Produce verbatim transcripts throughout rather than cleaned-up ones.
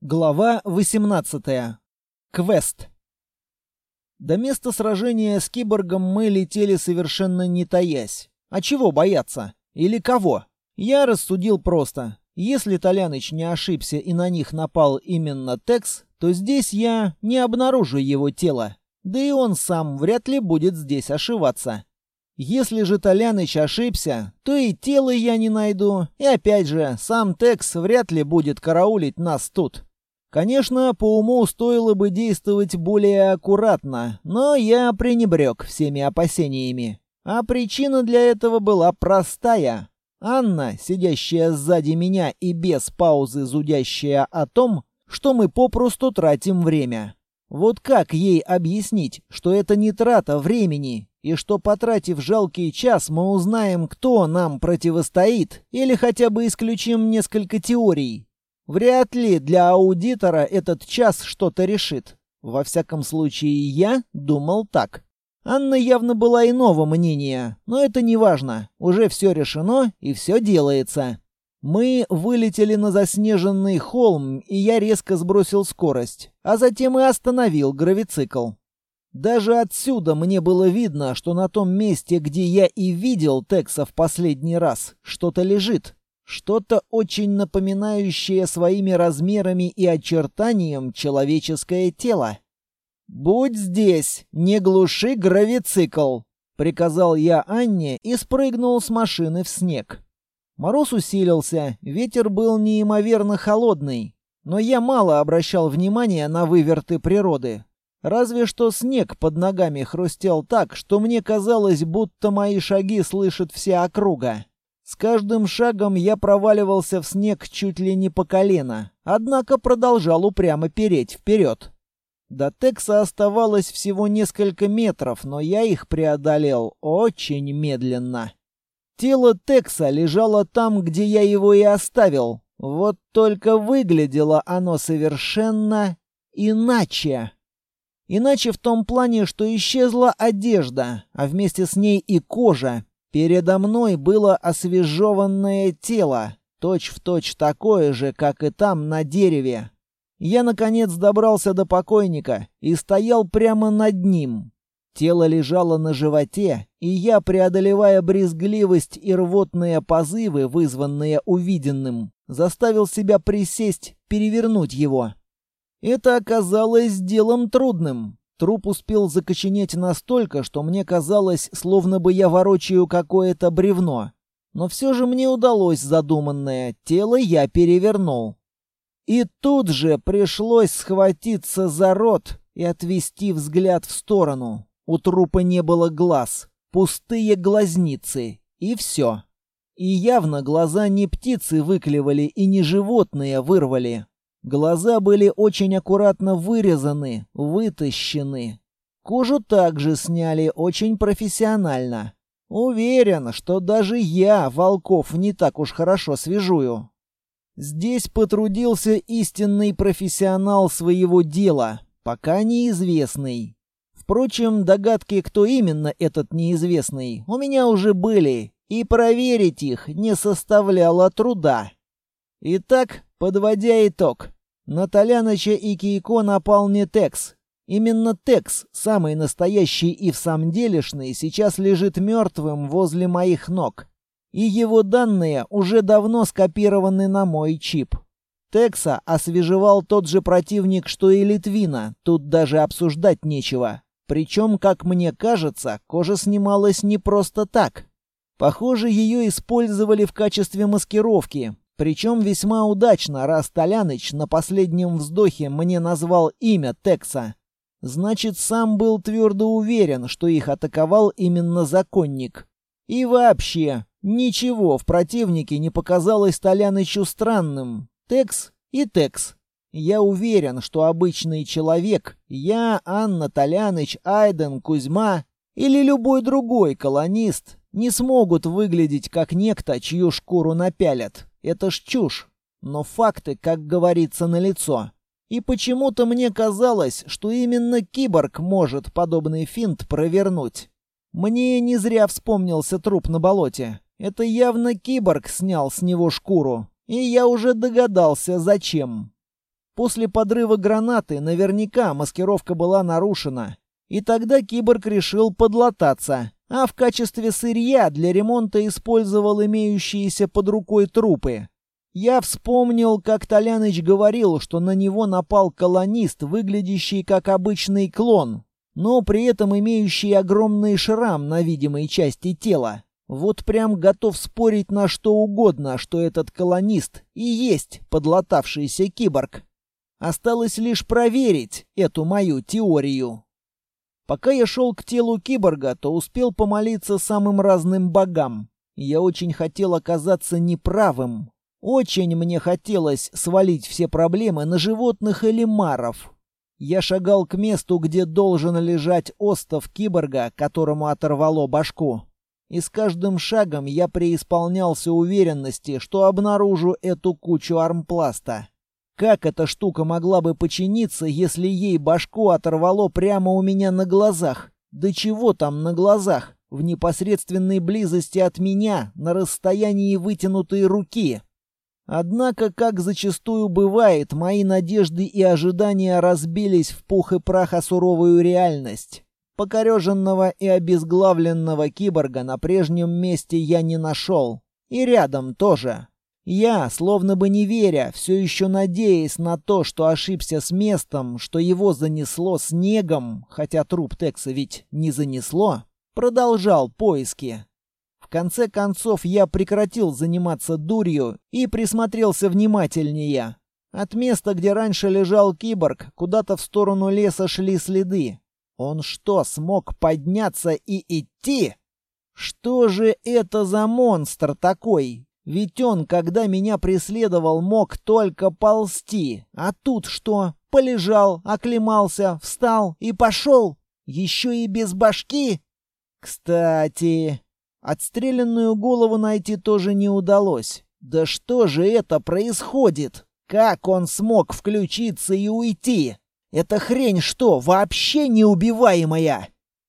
Глава восемнадцатая. Квест. До места сражения с киборгом мы летели совершенно не таясь. А чего бояться? Или кого? Я рассудил просто. Если Толяныч не ошибся и на них напал именно Текс, то здесь я не обнаружу его тело. Да и он сам вряд ли будет здесь ошиваться. Если же Толяныч ошибся, то и тело я не найду, и опять же, сам Текс вряд ли будет караулить нас тут. Конечно, по уму стоило бы действовать более аккуратно, но я пренебрег всеми опасениями. А причина для этого была простая. Анна, сидящая сзади меня и без паузы зудящая о том, что мы попросту тратим время. Вот как ей объяснить, что это не трата времени, и что, потратив жалкий час, мы узнаем, кто нам противостоит, или хотя бы исключим несколько теорий? Вряд ли для аудитора этот час что-то решит. Во всяком случае, я думал так. Анна явно была иного мнения, но это не важно. Уже все решено и все делается. Мы вылетели на заснеженный холм, и я резко сбросил скорость, а затем и остановил гравицикл. Даже отсюда мне было видно, что на том месте, где я и видел Текса в последний раз, что-то лежит. Что-то очень напоминающее своими размерами и очертанием человеческое тело. «Будь здесь, не глуши гравицикл», — приказал я Анне и спрыгнул с машины в снег. Мороз усилился, ветер был неимоверно холодный, но я мало обращал внимания на выверты природы. Разве что снег под ногами хрустел так, что мне казалось, будто мои шаги слышит вся округа. С каждым шагом я проваливался в снег чуть ли не по колено, однако продолжал упрямо переть вперед. До Текса оставалось всего несколько метров, но я их преодолел очень медленно. Тело Текса лежало там, где я его и оставил, вот только выглядело оно совершенно иначе. Иначе в том плане, что исчезла одежда, а вместе с ней и кожа. Передо мной было освежеванное тело, точь-в-точь такое же, как и там на дереве. Я, наконец, добрался до покойника и стоял прямо над ним. Тело лежало на животе, и я, преодолевая брезгливость и рвотные позывы, вызванные увиденным, заставил себя присесть, перевернуть его. Это оказалось делом трудным. Труп успел закоченеть настолько, что мне казалось, словно бы я ворочаю какое-то бревно. Но все же мне удалось задуманное, тело я перевернул. И тут же пришлось схватиться за рот и отвести взгляд в сторону. У трупа не было глаз, пустые глазницы, и все. И явно глаза не птицы выклевали и не животные вырвали. Глаза были очень аккуратно вырезаны, вытащены. Кожу также сняли очень профессионально. Уверен, что даже я волков не так уж хорошо свяжую. Здесь потрудился истинный профессионал своего дела, пока неизвестный. Впрочем, догадки, кто именно этот неизвестный, у меня уже были, и проверить их не составляло труда. Итак, подводя итог, на Толяныча и Кейко напал не Текс. Именно Текс, самый настоящий и всамделишный, сейчас лежит мертвым возле моих ног. И его данные уже давно скопированы на мой чип. Текса освежевал тот же противник, что и Литвина, тут даже обсуждать нечего. Причем, как мне кажется, кожа снималась не просто так. Похоже, ее использовали в качестве маскировки. Причем весьма удачно, раз Толяныч на последнем вздохе мне назвал имя Текса. Значит, сам был твердо уверен, что их атаковал именно законник. И вообще, ничего в противнике не показалось Толянычу странным. Текс и Текс. Я уверен, что обычный человек, я, Анна, Толяныч, Айден, Кузьма или любой другой колонист не смогут выглядеть как некто, чью шкуру напялят. Это ж чушь. Но факты, как говорится, налицо. И почему-то мне казалось, что именно киборг может подобный финт провернуть. Мне не зря вспомнился труп на болоте. Это явно киборг снял с него шкуру. И я уже догадался, зачем. После подрыва гранаты наверняка маскировка была нарушена. И тогда киборг решил подлататься, а в качестве сырья для ремонта использовал имеющиеся под рукой трупы. Я вспомнил, как Толяныч говорил, что на него напал колонист, выглядящий как обычный клон, но при этом имеющий огромный шрам на видимой части тела. Вот прям готов спорить на что угодно, что этот колонист и есть подлатавшийся киборг. Осталось лишь проверить эту мою теорию. Пока я шел к телу киборга, то успел помолиться самым разным богам. Я очень хотел оказаться неправым. Очень мне хотелось свалить все проблемы на животных или маров. Я шагал к месту, где должен лежать остов киборга, которому оторвало башку. И с каждым шагом я преисполнялся уверенности, что обнаружу эту кучу армпласта. Как эта штука могла бы починиться, если ей башку оторвало прямо у меня на глазах? Да чего там на глазах? В непосредственной близости от меня, на расстоянии вытянутой руки. Однако, как зачастую бывает, мои надежды и ожидания разбились в пух и прах о суровую реальность. Покореженного и обезглавленного киборга на прежнем месте я не нашел. И рядом тоже. Я, словно бы не веря, все еще надеясь на то, что ошибся с местом, что его занесло снегом, хотя труп Текса ведь не занесло, продолжал поиски. В конце концов, я прекратил заниматься дурью и присмотрелся внимательнее. От места, где раньше лежал киборг, куда-то в сторону леса шли следы. Он что, смог подняться и идти? Что же это за монстр такой? Ведь он, когда меня преследовал, мог только ползти. А тут что? Полежал, оклемался, встал и пошел? Еще и без башки? Кстати, отстрелянную голову найти тоже не удалось. Да что же это происходит? Как он смог включиться и уйти? Эта хрень что, вообще неубиваемая?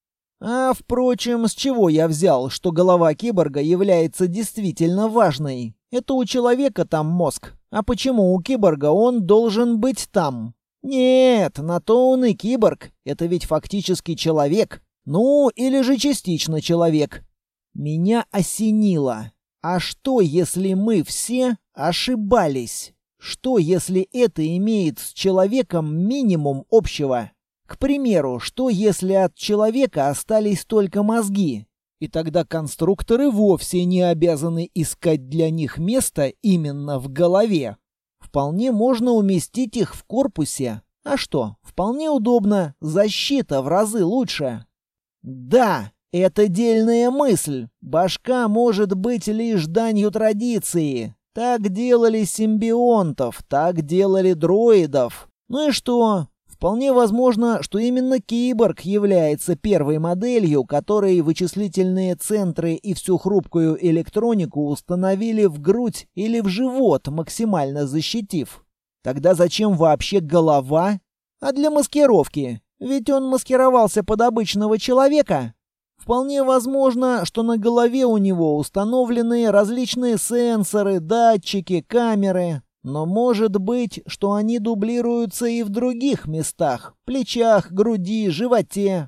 А, впрочем, с чего я взял, что голова киборга является действительно важной? Это у человека там мозг. А почему у киборга он должен быть там? Нет, на то он и киборг. Это ведь фактически человек. Ну, или же частично человек. Меня осенило. А что, если мы все ошибались? Что, если это имеет с человеком минимум общего? К примеру, что если от человека остались только мозги? И тогда конструкторы вовсе не обязаны искать для них место именно в голове. Вполне можно уместить их в корпусе. А что, вполне удобно, защита в разы лучше. Да, это дельная мысль. Башка может быть лишь данью традиции. Так делали симбионтов, так делали дроидов. Ну и что? Вполне возможно, что именно киборг является первой моделью, которой вычислительные центры и всю хрупкую электронику установили в грудь или в живот, максимально защитив. Тогда зачем вообще голова? А для маскировки? Ведь он маскировался под обычного человека. Вполне возможно, что на голове у него установлены различные сенсоры, датчики, камеры. Но может быть, что они дублируются и в других местах – плечах, груди, животе.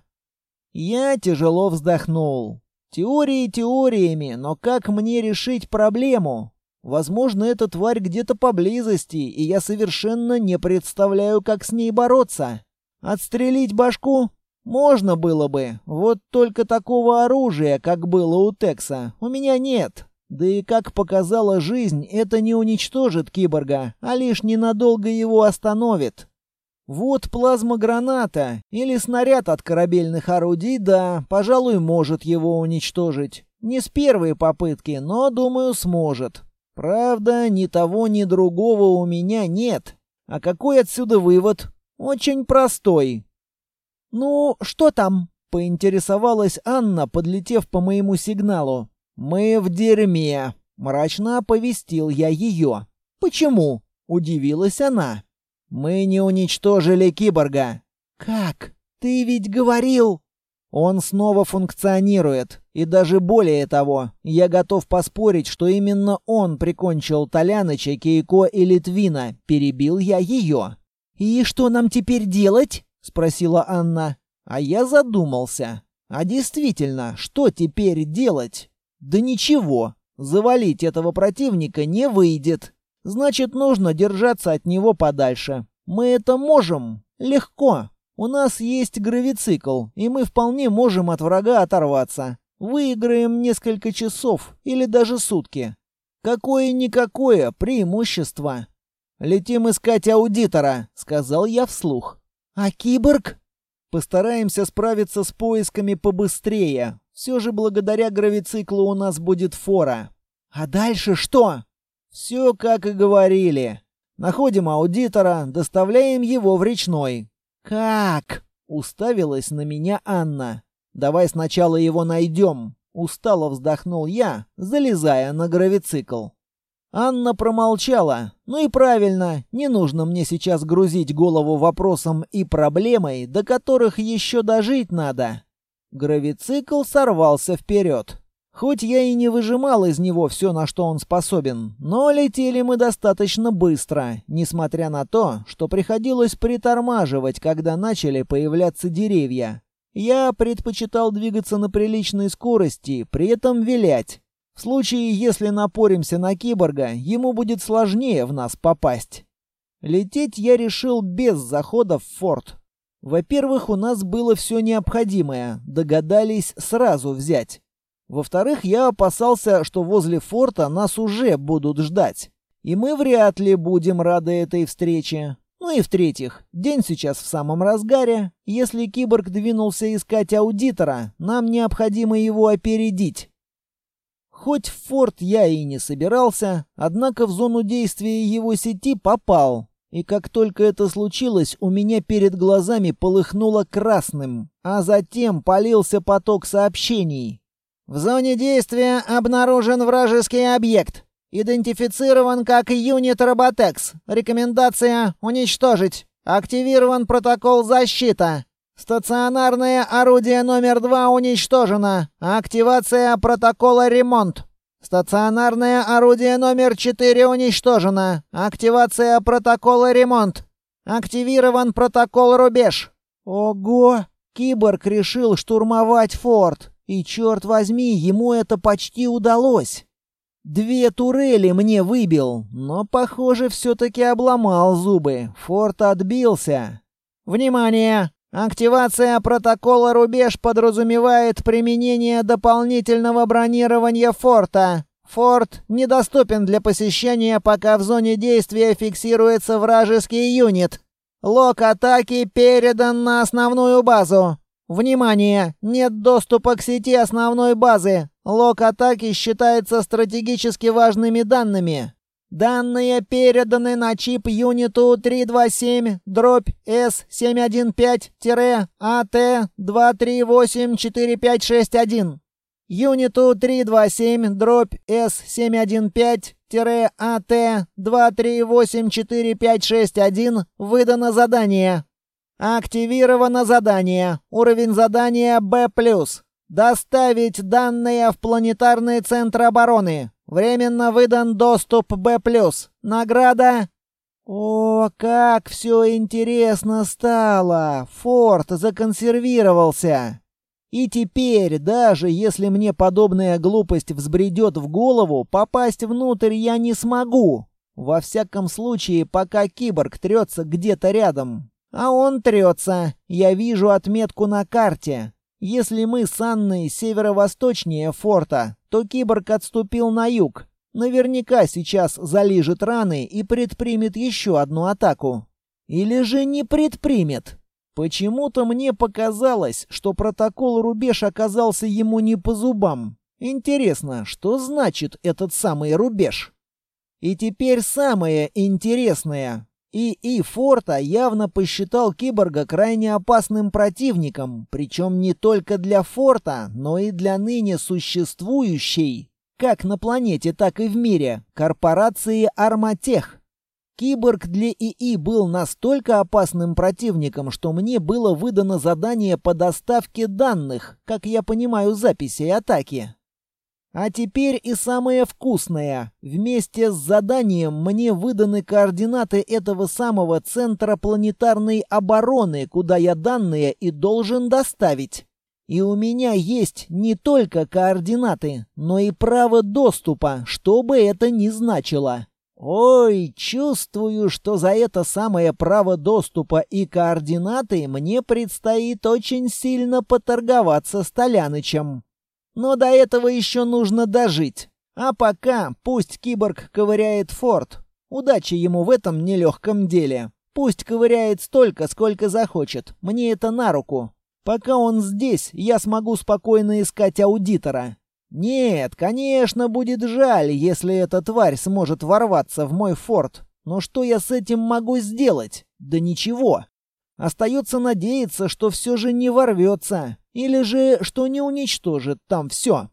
Я тяжело вздохнул. Теории теориями, но как мне решить проблему? Возможно, эта тварь где-то поблизости, и я совершенно не представляю, как с ней бороться. Отстрелить башку? Можно было бы, вот только такого оружия, как было у Текса, у меня нет. Да и как показала жизнь, это не уничтожит киборга, а лишь ненадолго его остановит. Вот плазмограната или снаряд от корабельных орудий, да, пожалуй, может его уничтожить. Не с первой попытки, но, думаю, сможет. Правда, ни того, ни другого у меня нет. А какой отсюда вывод? Очень простой. «Ну, что там?» — поинтересовалась Анна, подлетев по моему сигналу. «Мы в дерьме», — мрачно оповестил я ее. «Почему?» — удивилась она. «Мы не уничтожили киборга». «Как? Ты ведь говорил...» «Он снова функционирует. И даже более того, я готов поспорить, что именно он прикончил Толяныча, Кейко и Литвина», — перебил я ее. «И что нам теперь делать?» — спросила Анна. А я задумался. А действительно, что теперь делать? Да ничего. Завалить этого противника не выйдет. Значит, нужно держаться от него подальше. Мы это можем. Легко. У нас есть гравицикл, и мы вполне можем от врага оторваться. Выиграем несколько часов или даже сутки. Какое-никакое преимущество. «Летим искать аудитора», — сказал я вслух. «А киборг?» «Постараемся справиться с поисками побыстрее. Все же благодаря гравициклу у нас будет фора». «А дальше что?» «Все, как и говорили. Находим аудитора, доставляем его в речной». «Как?» — уставилась на меня Анна. «Давай сначала его найдем», — устало вздохнул я, залезая на гравицикл. Анна промолчала. Ну и правильно, не нужно мне сейчас грузить голову вопросом и проблемой, до которых еще дожить надо. Гравицикл сорвался вперед. Хоть я и не выжимал из него все, на что он способен, но летели мы достаточно быстро, несмотря на то, что приходилось притормаживать, когда начали появляться деревья. Я предпочитал двигаться на приличной скорости, при этом вилять. В случае, если напоримся на киборга, ему будет сложнее в нас попасть. Лететь я решил без захода в форт. Во-первых, у нас было все необходимое, догадались сразу взять. Во-вторых, я опасался, что возле форта нас уже будут ждать. И мы вряд ли будем рады этой встрече. Ну и в-третьих, день сейчас в самом разгаре. Если киборг двинулся искать аудитора, нам необходимо его опередить. Хоть в форт я и не собирался, однако в зону действия его сети попал. И как только это случилось, у меня перед глазами полыхнуло красным, а затем полился поток сообщений. В зоне действия обнаружен вражеский объект. Идентифицирован как юнит Роботекс. Рекомендация уничтожить. Активирован протокол защита. Стационарное орудие номер два уничтожено. Активация протокола ремонт. Стационарное орудие номер четыре уничтожено. Активация протокола ремонт. Активирован протокол рубеж. Ого! Киборг решил штурмовать форт. И, черт возьми, ему это почти удалось. Две турели мне выбил, но, похоже, все-таки обломал зубы. Форт отбился. Внимание! Активация протокола «Рубеж» подразумевает применение дополнительного бронирования форта. Форт недоступен для посещения, пока в зоне действия фиксируется вражеский юнит. Лог атаки передан на основную базу. Внимание! Нет доступа к сети основной базы. Лог атаки считается стратегически важными данными. Данные переданы на чип юниту триста двадцать семь дробь эс семь один пять а тэ два три восемь четыре пять шесть один. Юниту триста двадцать семь дробь эс семь один пять а тэ два три восемь четыре пять шесть один выдано задание. Активировано задание. Уровень задания Б плюс. Доставить данные в планетарный центр обороны. Временно выдан доступ Б плюс. Награда... О, как все интересно стало! Форт законсервировался. И теперь, даже если мне подобная глупость взбредет в голову, попасть внутрь я не смогу. Во всяком случае, пока киборг трется где-то рядом. А он трется. Я вижу отметку на карте. Если мы с Анной северо-восточнее форта, то киборг отступил на юг. Наверняка сейчас залижет раны и предпримет еще одну атаку. Или же не предпримет. Почему-то мне показалось, что протокол «Рубеж» оказался ему не по зубам. Интересно, что значит этот самый рубеж? И теперь самое интересное. ИИ форта явно посчитал киборга крайне опасным противником, причем не только для форта, но и для ныне существующей, как на планете, так и в мире, корпорации Арматех. Киборг для ИИ был настолько опасным противником, что мне было выдано задание по доставке данных, как я понимаю, записей атаки. А теперь и самое вкусное. Вместе с заданием мне выданы координаты этого самого центра планетарной обороны, куда я данные и должен доставить. И у меня есть не только координаты, но и право доступа, что бы это ни значило. Ой, чувствую, что за это самое право доступа и координаты мне предстоит очень сильно поторговаться с Толянычем. Но до этого еще нужно дожить. А пока пусть киборг ковыряет форт. Удачи ему в этом нелегком деле. Пусть ковыряет столько, сколько захочет. Мне это на руку. Пока он здесь, я смогу спокойно искать аудитора. Нет, конечно, будет жаль, если эта тварь сможет ворваться в мой форт. Но что я с этим могу сделать? Да ничего. Остается надеяться, что все же не ворвется. Или же, что не уничтожит там все.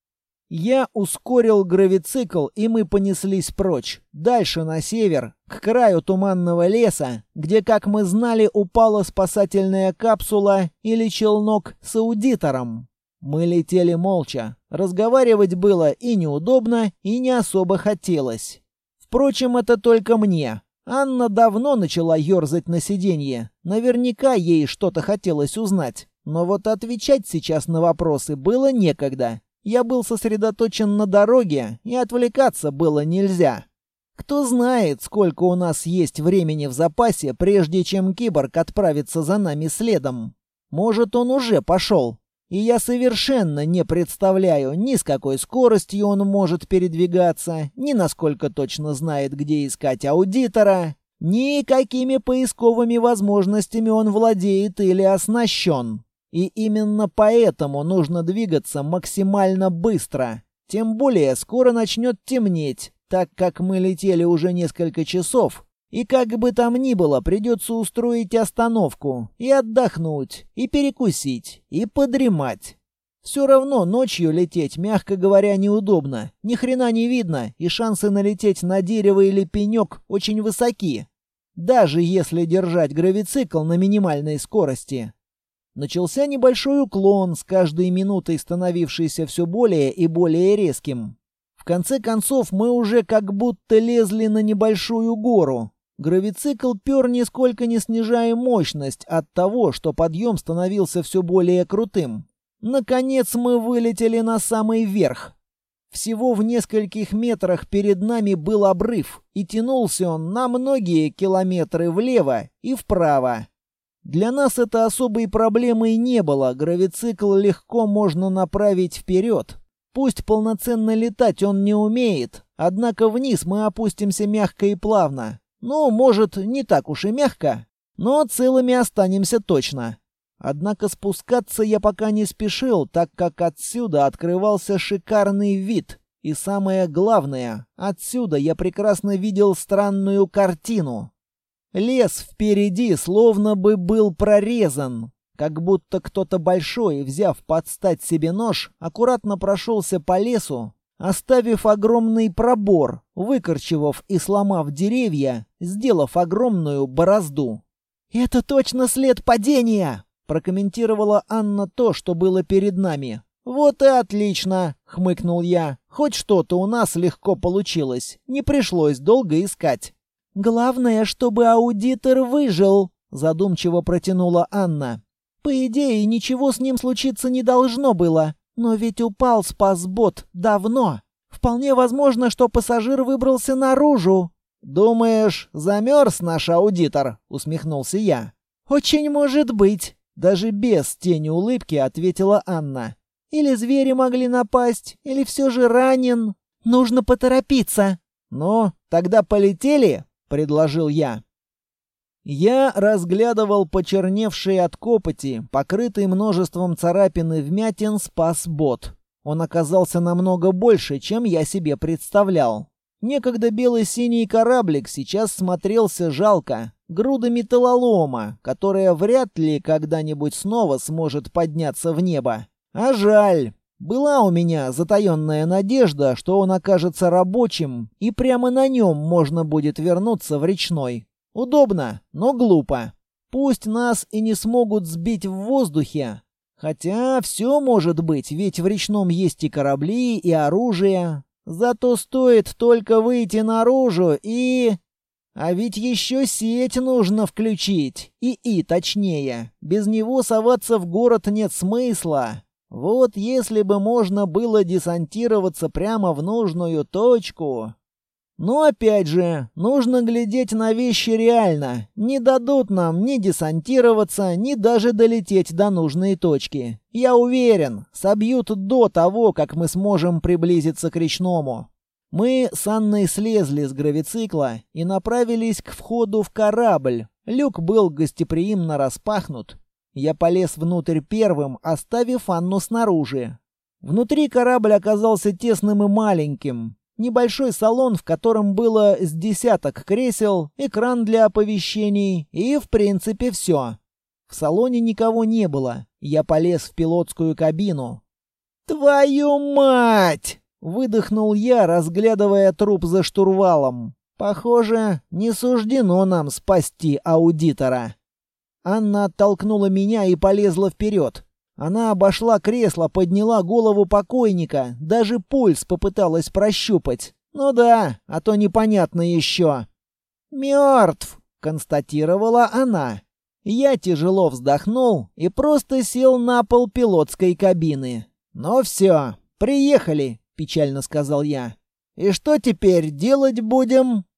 Я ускорил гравицикл, и мы понеслись прочь. Дальше на север, к краю туманного леса, где, как мы знали, упала спасательная капсула или челнок с аудитором. Мы летели молча. Разговаривать было и неудобно, и не особо хотелось. Впрочем, это только мне. Анна давно начала ерзать на сиденье. Наверняка ей что-то хотелось узнать. Но вот отвечать сейчас на вопросы было некогда. Я был сосредоточен на дороге, и отвлекаться было нельзя. Кто знает, сколько у нас есть времени в запасе, прежде чем киборг отправится за нами следом. Может, он уже пошел. И я совершенно не представляю, ни с какой скоростью он может передвигаться, ни насколько точно знает, где искать аудитора, ни какими поисковыми возможностями он владеет или оснащен. И именно поэтому нужно двигаться максимально быстро. Тем более скоро начнет темнеть, так как мы летели уже несколько часов. И как бы там ни было, придется устроить остановку, и отдохнуть, и перекусить, и подремать. Все равно ночью лететь, мягко говоря, неудобно. Ни хрена не видно, и шансы налететь на дерево или пенек очень высоки. Даже если держать гравицикл на минимальной скорости. Начался небольшой уклон, с каждой минутой становившийся все более и более резким. В конце концов, мы уже как будто лезли на небольшую гору. Гравицикл пер, нисколько не снижая мощность от того, что подъем становился все более крутым. Наконец мы вылетели на самый верх. Всего в нескольких метрах перед нами был обрыв, и тянулся он на многие километры влево и вправо. Для нас это особой проблемой не было, гравицикл легко можно направить вперед. Пусть полноценно летать он не умеет, однако вниз мы опустимся мягко и плавно. Ну, может, не так уж и мягко, но целыми останемся точно. Однако спускаться я пока не спешил, так как отсюда открывался шикарный вид. И самое главное, отсюда я прекрасно видел странную картину. Лес впереди словно бы был прорезан, как будто кто-то большой, взяв под стать себе нож, аккуратно прошелся по лесу, оставив огромный пробор, выкорчевав и сломав деревья, сделав огромную борозду. «Это точно след падения!» — прокомментировала Анна то, что было перед нами. «Вот и отлично!» — хмыкнул я. «Хоть что-то у нас легко получилось, не пришлось долго искать». «Главное, чтобы аудитор выжил», — задумчиво протянула Анна. «По идее, ничего с ним случиться не должно было. Но ведь упал спасбот давно. Вполне возможно, что пассажир выбрался наружу». «Думаешь, замерз наш аудитор?» — усмехнулся я. «Очень может быть», — даже без тени улыбки ответила Анна. «Или звери могли напасть, или все же ранен. Нужно поторопиться». «Ну, тогда полетели?» — предложил я. Я разглядывал почерневший от копоти, покрытый множеством царапин и вмятин спасбот. Он оказался намного больше, чем я себе представлял. Некогда белый-синий кораблик сейчас смотрелся жалко, груда металлолома, которая вряд ли когда-нибудь снова сможет подняться в небо. А жаль. Была у меня затаенная надежда, что он окажется рабочим, и прямо на нем можно будет вернуться в речной. Удобно, но глупо. Пусть нас и не смогут сбить в воздухе. Хотя все может быть, ведь в речном есть и корабли, и оружие. Зато стоит только выйти наружу и... А ведь еще сеть нужно включить. ИИ точнее. Без него соваться в город нет смысла. Вот если бы можно было десантироваться прямо в нужную точку... Но опять же, нужно глядеть на вещи реально. Не дадут нам ни десантироваться, ни даже долететь до нужной точки. Я уверен, собьют до того, как мы сможем приблизиться к речному. Мы с Анной слезли с гравицикла и направились к входу в корабль. Люк был гостеприимно распахнут. Я полез внутрь первым, оставив Анну снаружи. Внутри корабль оказался тесным и маленьким. Небольшой салон, в котором было с десяток кресел, экран для оповещений и, в принципе, все. В салоне никого не было. Я полез в пилотскую кабину. «Твою мать!» — выдохнул я, разглядывая труп за штурвалом. «Похоже, не суждено нам спасти аудитора». Анна оттолкнула меня и полезла вперед. Она обошла кресло, подняла голову покойника, даже пульс попыталась прощупать. Ну да, а то непонятно еще. «Мертв», — констатировала она. Я тяжело вздохнул и просто сел на пол пилотской кабины. «Ну все, приехали», — печально сказал я. «И что теперь делать будем?»